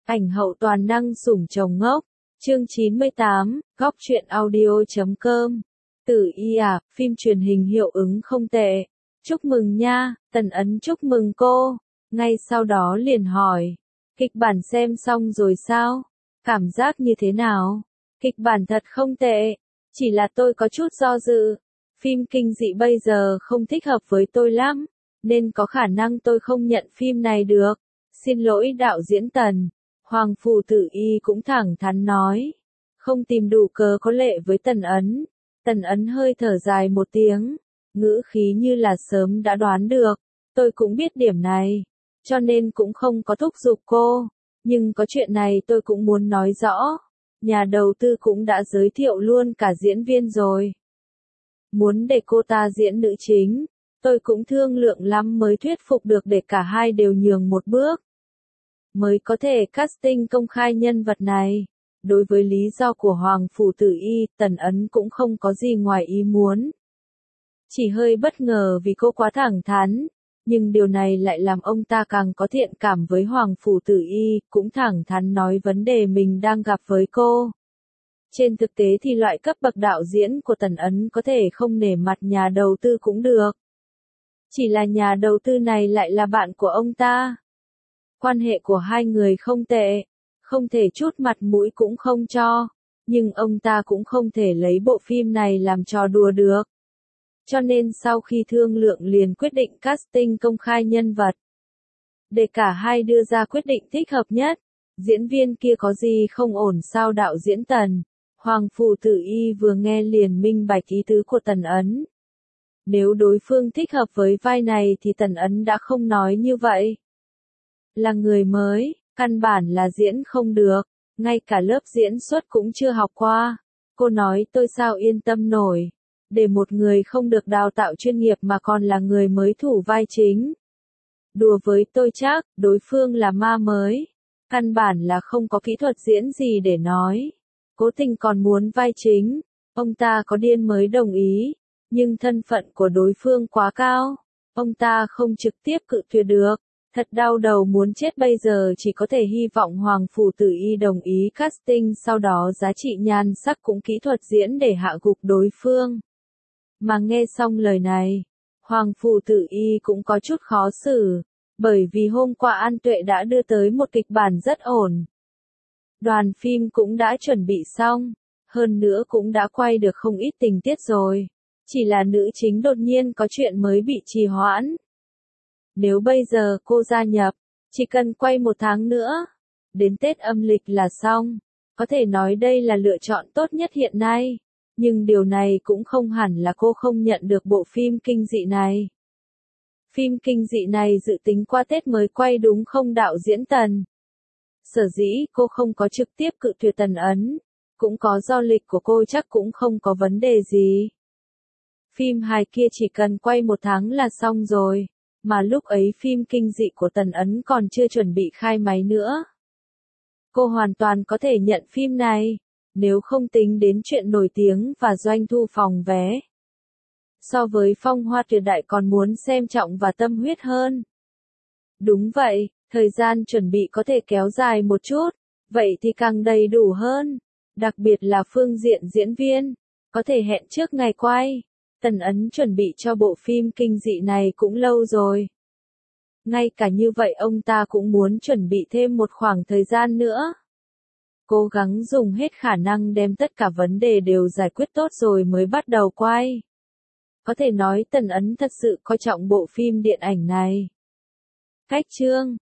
Ảnh hậu toàn năng sủng chồng ngốc. Chương 98, góc truyện audio.com. Tử Y à, phim truyền hình hiệu ứng không tệ. Chúc mừng nha, Tần Ấn chúc mừng cô. Ngay sau đó liền hỏi. Kịch bản xem xong rồi sao? Cảm giác như thế nào? Kịch bản thật không tệ. Chỉ là tôi có chút do dự. Phim kinh dị bây giờ không thích hợp với tôi lắm. Nên có khả năng tôi không nhận phim này được. Xin lỗi đạo diễn Tần. Hoàng phủ Tử Y cũng thẳng thắn nói. Không tìm đủ cớ có lệ với Tần Ấn. Tần Ấn hơi thở dài một tiếng. Ngữ khí như là sớm đã đoán được. Tôi cũng biết điểm này. Cho nên cũng không có thúc giục cô. Nhưng có chuyện này tôi cũng muốn nói rõ. Nhà đầu tư cũng đã giới thiệu luôn cả diễn viên rồi. Muốn để cô ta diễn nữ chính. Tôi cũng thương lượng lắm mới thuyết phục được để cả hai đều nhường một bước. Mới có thể casting công khai nhân vật này. Đối với lý do của Hoàng phủ Tử Y, Tần Ấn cũng không có gì ngoài ý muốn. Chỉ hơi bất ngờ vì cô quá thẳng thắn, nhưng điều này lại làm ông ta càng có thiện cảm với Hoàng phủ Tử Y, cũng thẳng thắn nói vấn đề mình đang gặp với cô. Trên thực tế thì loại cấp bậc đạo diễn của Tần Ấn có thể không nể mặt nhà đầu tư cũng được. Chỉ là nhà đầu tư này lại là bạn của ông ta. Quan hệ của hai người không tệ, không thể chút mặt mũi cũng không cho, nhưng ông ta cũng không thể lấy bộ phim này làm trò đùa được. Cho nên sau khi thương lượng liền quyết định casting công khai nhân vật. Để cả hai đưa ra quyết định thích hợp nhất, diễn viên kia có gì không ổn sao đạo diễn Tần. Hoàng phủ Tử Y vừa nghe liền minh bạch ý tứ của Tần Ấn. Nếu đối phương thích hợp với vai này thì Tần Ấn đã không nói như vậy. Là người mới, căn bản là diễn không được, ngay cả lớp diễn xuất cũng chưa học qua. Cô nói tôi sao yên tâm nổi, để một người không được đào tạo chuyên nghiệp mà còn là người mới thủ vai chính. Đùa với tôi chắc, đối phương là ma mới, căn bản là không có kỹ thuật diễn gì để nói. Cố tình còn muốn vai chính, ông ta có điên mới đồng ý, nhưng thân phận của đối phương quá cao, ông ta không trực tiếp cự tuyệt được. Thật đau đầu muốn chết bây giờ chỉ có thể hy vọng Hoàng phủ Tử Y đồng ý casting sau đó giá trị nhan sắc cũng kỹ thuật diễn để hạ gục đối phương. Mà nghe xong lời này, Hoàng phủ Tử Y cũng có chút khó xử, bởi vì hôm qua An Tuệ đã đưa tới một kịch bản rất ổn. Đoàn phim cũng đã chuẩn bị xong, hơn nữa cũng đã quay được không ít tình tiết rồi. Chỉ là nữ chính đột nhiên có chuyện mới bị trì hoãn. Nếu bây giờ cô gia nhập, chỉ cần quay 1 tháng nữa, đến Tết âm lịch là xong. Có thể nói đây là lựa chọn tốt nhất hiện nay. Nhưng điều này cũng không hẳn là cô không nhận được bộ phim kinh dị này. Phim kinh dị này dự tính qua Tết mới quay đúng không đạo diễn Tần? Sở dĩ cô không có trực tiếp cự tuyệt Tần Ấn, cũng có do lịch của cô chắc cũng không có vấn đề gì. Phim hài kia chỉ cần quay 1 tháng là xong rồi. Mà lúc ấy phim kinh dị của Tần Ấn còn chưa chuẩn bị khai máy nữa. Cô hoàn toàn có thể nhận phim này, nếu không tính đến chuyện nổi tiếng và doanh thu phòng vé. So với Phong Hoa Tuyệt Đại còn muốn xem trọng và tâm huyết hơn. Đúng vậy, thời gian chuẩn bị có thể kéo dài một chút, vậy thì càng đầy đủ hơn. Đặc biệt là phương diện diễn viên, có thể hẹn trước ngày quay. Tần Ấn chuẩn bị cho bộ phim kinh dị này cũng lâu rồi. Ngay cả như vậy ông ta cũng muốn chuẩn bị thêm một khoảng thời gian nữa. Cố gắng dùng hết khả năng đem tất cả vấn đề đều giải quyết tốt rồi mới bắt đầu quay. Có thể nói Tần Ấn thật sự coi trọng bộ phim điện ảnh này. Cách chương